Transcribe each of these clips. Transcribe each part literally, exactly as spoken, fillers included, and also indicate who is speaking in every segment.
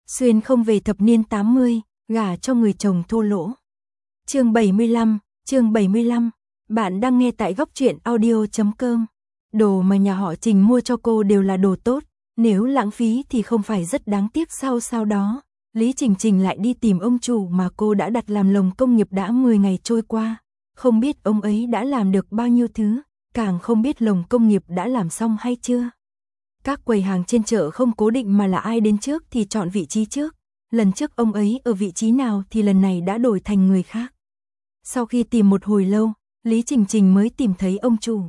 Speaker 1: Xuyên không về thập niên tám mươi, gả cho người chồng thô lỗ. Chương bảy mươi lăm, chương bảy mươi lăm. Bạn đang nghe tại góc truyện audio chấm com. Đồ mà nhà họ Trình mua cho cô đều là đồ tốt, nếu lãng phí thì không phải rất đáng tiếc sao? Sau đó, Lý Trình Trình lại đi tìm ông chủ mà cô đã đặt làm lồng công nghiệp. Đã mười ngày trôi qua, không biết ông ấy đã làm được bao nhiêu thứ, càng không biết lồng công nghiệp đã làm xong hay chưa. Các quầy hàng trên chợ không cố định mà là ai đến trước thì chọn vị trí trước. Lần trước ông ấy ở vị trí nào thì lần này đã đổi thành người khác. Sau khi tìm một hồi lâu, Lý Trình Trình mới tìm thấy ông chủ.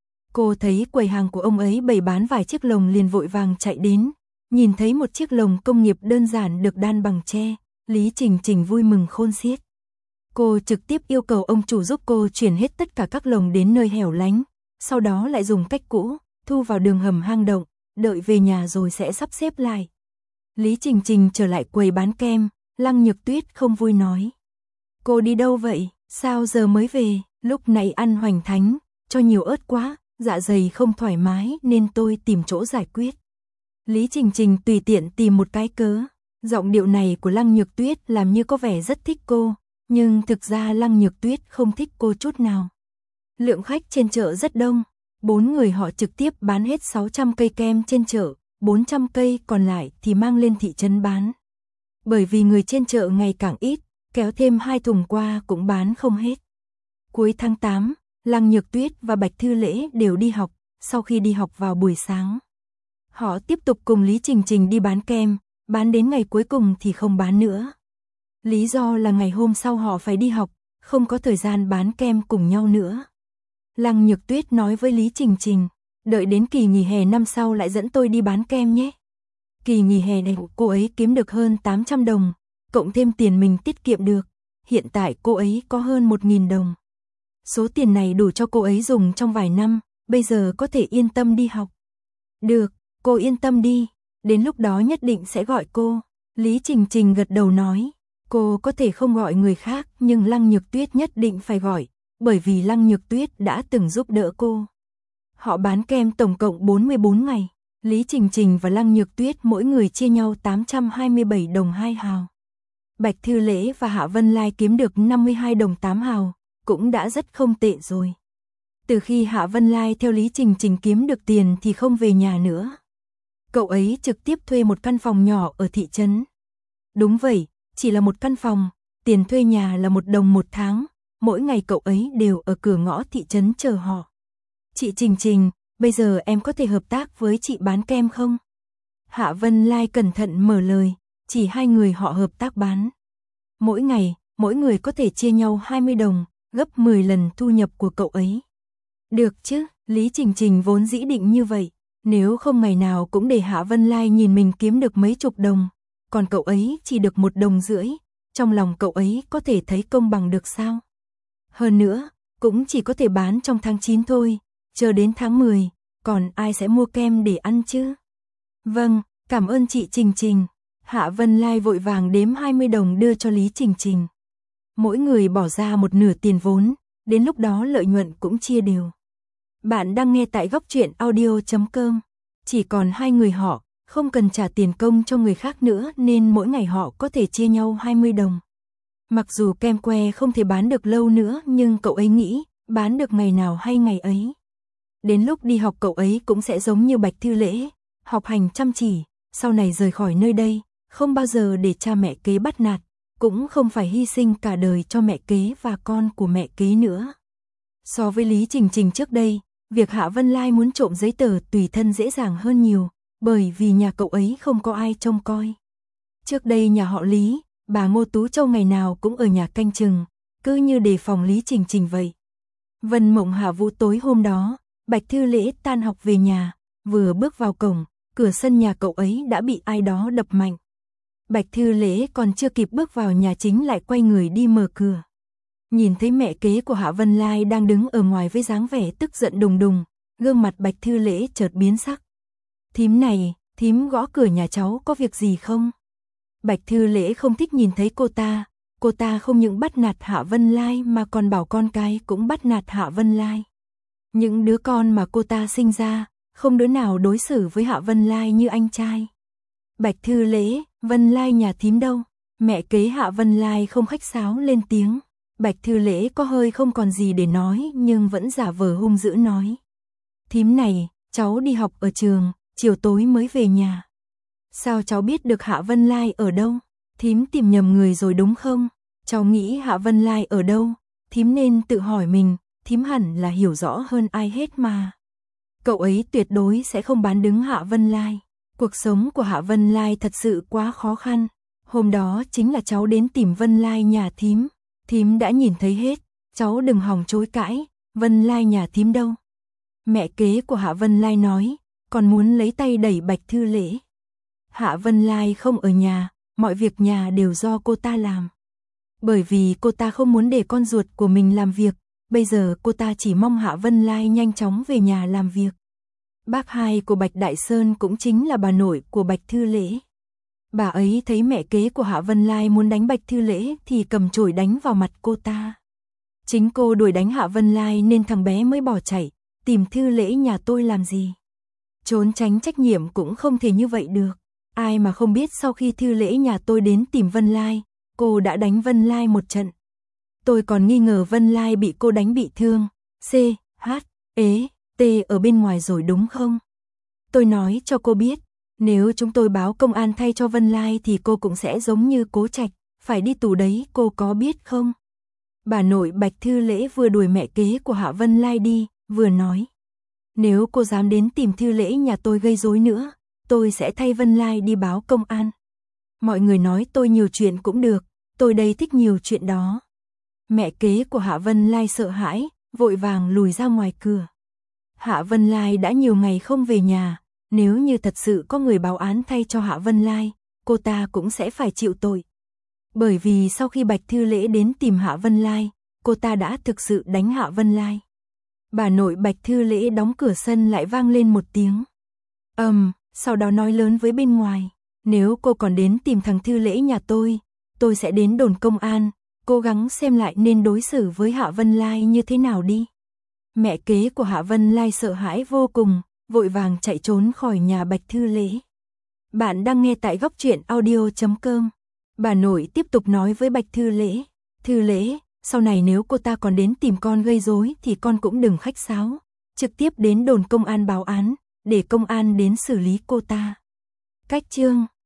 Speaker 1: Cô thấy quầy hàng của ông ấy bày bán vài chiếc lồng liền vội vàng chạy đến. Nhìn thấy một chiếc lồng công nghiệp đơn giản được đan bằng tre, Lý Trình Trình vui mừng khôn xiết. Cô trực tiếp yêu cầu ông chủ giúp cô chuyển hết tất cả các lồng đến nơi hẻo lánh, sau đó lại dùng cách cũ, thu vào đường hầm hang động, đợi về nhà rồi sẽ sắp xếp lại. Lý Trình Trình trở lại quầy bán kem, Lăng Nhược Tuyết không vui nói. Cô đi đâu vậy, sao giờ mới về, lúc này ăn hoành thánh, cho nhiều ớt quá, dạ dày không thoải mái nên tôi tìm chỗ giải quyết. Lý Trình Trình tùy tiện tìm một cái cớ, giọng điệu này của Lăng Nhược Tuyết làm như có vẻ rất thích cô, nhưng thực ra Lăng Nhược Tuyết không thích cô chút nào. Lượng khách trên chợ rất đông, bốn người họ trực tiếp bán hết sáu trăm cây kem trên chợ, bốn trăm cây còn lại thì mang lên thị trấn bán. Bởi vì người trên chợ ngày càng ít, kéo thêm hai thùng qua cũng bán không hết. Cuối tháng tám, Lăng Nhược Tuyết và Bạch Thư Lễ đều đi học, sau khi đi học vào buổi sáng, họ tiếp tục cùng Lý Trình Trình đi bán kem, bán đến ngày cuối cùng thì không bán nữa. Lý do là ngày hôm sau họ phải đi học, không có thời gian bán kem cùng nhau nữa. Lăng Nhược Tuyết nói với Lý Trình Trình, đợi đến kỳ nghỉ hè năm sau lại dẫn tôi đi bán kem nhé. Kỳ nghỉ hè này cô ấy kiếm được hơn tám trăm đồng, cộng thêm tiền mình tiết kiệm được. Hiện tại cô ấy có hơn một nghìn đồng. Số tiền này đủ cho cô ấy dùng trong vài năm, bây giờ có thể yên tâm đi học. Được, cô yên tâm đi, đến lúc đó nhất định sẽ gọi cô. Lý Trình Trình gật đầu nói, cô có thể không gọi người khác nhưng Lăng Nhược Tuyết nhất định phải gọi, bởi vì Lăng Nhược Tuyết đã từng giúp đỡ cô. Họ bán kem tổng cộng bốn mươi bốn ngày, Lý Trình Trình và Lăng Nhược Tuyết mỗi người chia nhau tám trăm hai mươi bảy đồng hai hào. Bạch Thư Lễ và Hạ Vân Lai kiếm được năm mươi hai đồng tám hào, cũng đã rất không tệ rồi. Từ khi Hạ Vân Lai theo Lý Trình Trình kiếm được tiền thì không về nhà nữa. Cậu ấy trực tiếp thuê một căn phòng nhỏ ở thị trấn. Đúng vậy, chỉ là một căn phòng, tiền thuê nhà là một đồng một tháng, mỗi ngày cậu ấy đều ở cửa ngõ thị trấn chờ họ. Chị Trình Trình, bây giờ em có thể hợp tác với chị bán kem không? Hạ Vân Lai cẩn thận mở lời, chỉ hai người họ hợp tác bán. Mỗi ngày, mỗi người có thể chia nhau hai mươi đồng, gấp mười lần thu nhập của cậu ấy. Được chứ, Lý Trình Trình vốn dĩ định như vậy, nếu không ngày nào cũng để Hạ Vân Lai nhìn mình kiếm được mấy chục đồng, còn cậu ấy chỉ được một đồng rưỡi, trong lòng cậu ấy có thể thấy công bằng được sao? Hơn nữa, cũng chỉ có thể bán trong tháng chín thôi, chờ đến tháng mười, còn ai sẽ mua kem để ăn chứ? Vâng, cảm ơn chị Trình Trình. Hạ Vân Lai vội vàng đếm hai mươi đồng đưa cho Lý Trình Trình. Mỗi người bỏ ra một nửa tiền vốn, đến lúc đó lợi nhuận cũng chia đều. Bạn đang nghe tại góc truyện audio chấm com. Chỉ còn hai người họ, không cần trả tiền công cho người khác nữa nên mỗi ngày họ có thể chia nhau hai mươi đồng. Mặc dù kem que không thể bán được lâu nữa nhưng cậu ấy nghĩ, bán được ngày nào hay ngày ấy. Đến lúc đi học cậu ấy cũng sẽ giống như Bạch Thư Lễ, học hành chăm chỉ, sau này rời khỏi nơi đây, không bao giờ để cha mẹ kế bắt nạt, cũng không phải hy sinh cả đời cho mẹ kế và con của mẹ kế nữa. So với Lý Trình Trình trước đây, việc Hạ Vân Lai muốn trộm giấy tờ tùy thân dễ dàng hơn nhiều, bởi vì nhà cậu ấy không có ai trông coi. Trước đây nhà họ Lý, bà Ngô Tú Châu ngày nào cũng ở nhà canh chừng, cứ như đề phòng Lý Trình Trình vậy. Vân Mộng Hạ Vũ tối hôm đó, Bạch Thư Lễ tan học về nhà, vừa bước vào cổng, cửa sân nhà cậu ấy đã bị ai đó đập mạnh. Bạch Thư Lễ còn chưa kịp bước vào nhà chính lại quay người đi mở cửa. Nhìn thấy mẹ kế của Hạ Vân Lai đang đứng ở ngoài với dáng vẻ tức giận đùng đùng, gương mặt Bạch Thư Lễ chợt biến sắc. Thím này, thím gõ cửa nhà cháu có việc gì không? Bạch Thư Lễ không thích nhìn thấy cô ta, cô ta không những bắt nạt Hạ Vân Lai mà còn bảo con cái cũng bắt nạt Hạ Vân Lai. Những đứa con mà cô ta sinh ra, không đứa nào đối xử với Hạ Vân Lai như anh trai. Bạch Thư Lễ, Vân Lai nhà thím đâu? Mẹ kế Hạ Vân Lai không khách sáo lên tiếng. Bạch Thư Lễ có hơi không còn gì để nói nhưng vẫn giả vờ hung dữ nói. Thím này, cháu đi học ở trường, chiều tối mới về nhà. Sao cháu biết được Hạ Vân Lai ở đâu? Thím tìm nhầm người rồi đúng không? Cháu nghĩ Hạ Vân Lai ở đâu? Thím nên tự hỏi mình, thím hẳn là hiểu rõ hơn ai hết mà. Cậu ấy tuyệt đối sẽ không bán đứng Hạ Vân Lai. Cuộc sống của Hạ Vân Lai thật sự quá khó khăn. Hôm đó chính là cháu đến tìm Vân Lai nhà thím. Thím đã nhìn thấy hết, cháu đừng hòng chối cãi, Vân Lai nhà thím đâu? Mẹ kế của Hạ Vân Lai nói, còn muốn lấy tay đẩy Bạch Thư Lễ. Hạ Vân Lai không ở nhà, mọi việc nhà đều do cô ta làm. Bởi vì cô ta không muốn để con ruột của mình làm việc, bây giờ cô ta chỉ mong Hạ Vân Lai nhanh chóng về nhà làm việc. Bác hai của Bạch Đại Sơn cũng chính là bà nội của Bạch Thư Lễ. Bà ấy thấy mẹ kế của Hạ Vân Lai muốn đánh Bạch Thư Lễ thì cầm chổi đánh vào mặt cô ta. Chính cô đuổi đánh Hạ Vân Lai nên thằng bé mới bỏ chạy, tìm Thư Lễ nhà tôi làm gì. Trốn tránh trách nhiệm cũng không thể như vậy được. Ai mà không biết sau khi Thư Lễ nhà tôi đến tìm Vân Lai, cô đã đánh Vân Lai một trận. Tôi còn nghi ngờ Vân Lai bị cô đánh bị thương, C, H, E, T ở bên ngoài rồi đúng không? Tôi nói cho cô biết, nếu chúng tôi báo công an thay cho Vân Lai thì cô cũng sẽ giống như Cố Trạch, phải đi tù đấy, cô có biết không? Bà nội Bạch Thư Lễ vừa đuổi mẹ kế của Hạ Vân Lai đi, vừa nói. Nếu cô dám đến tìm Thư Lễ nhà tôi gây rối nữa, tôi sẽ thay Vân Lai đi báo công an. Mọi người nói tôi nhiều chuyện cũng được, tôi đây thích nhiều chuyện đó. Mẹ kế của Hạ Vân Lai sợ hãi, vội vàng lùi ra ngoài cửa. Hạ Vân Lai đã nhiều ngày không về nhà, nếu như thật sự có người báo án thay cho Hạ Vân Lai, cô ta cũng sẽ phải chịu tội. Bởi vì sau khi Bạch Thư Lễ đến tìm Hạ Vân Lai, cô ta đã thực sự đánh Hạ Vân Lai. Bà nội Bạch Thư Lễ đóng cửa sân lại vang lên một tiếng. Ầm, um, sau đó nói lớn với bên ngoài, nếu cô còn đến tìm thằng Thư Lễ nhà tôi, tôi sẽ đến đồn công an, cố gắng xem lại nên đối xử với Hạ Vân Lai như thế nào đi. Mẹ kế của Hạ Vân Lai sợ hãi vô cùng, vội vàng chạy trốn khỏi nhà Bạch Thư Lễ. Bạn đang nghe tại góc truyện audio chấm com. Bà nội tiếp tục nói với Bạch Thư Lễ, Thư Lễ, sau này nếu cô ta còn đến tìm con gây rối thì con cũng đừng khách sáo, trực tiếp đến đồn công an báo án, để công an đến xử lý cô ta. Cách chương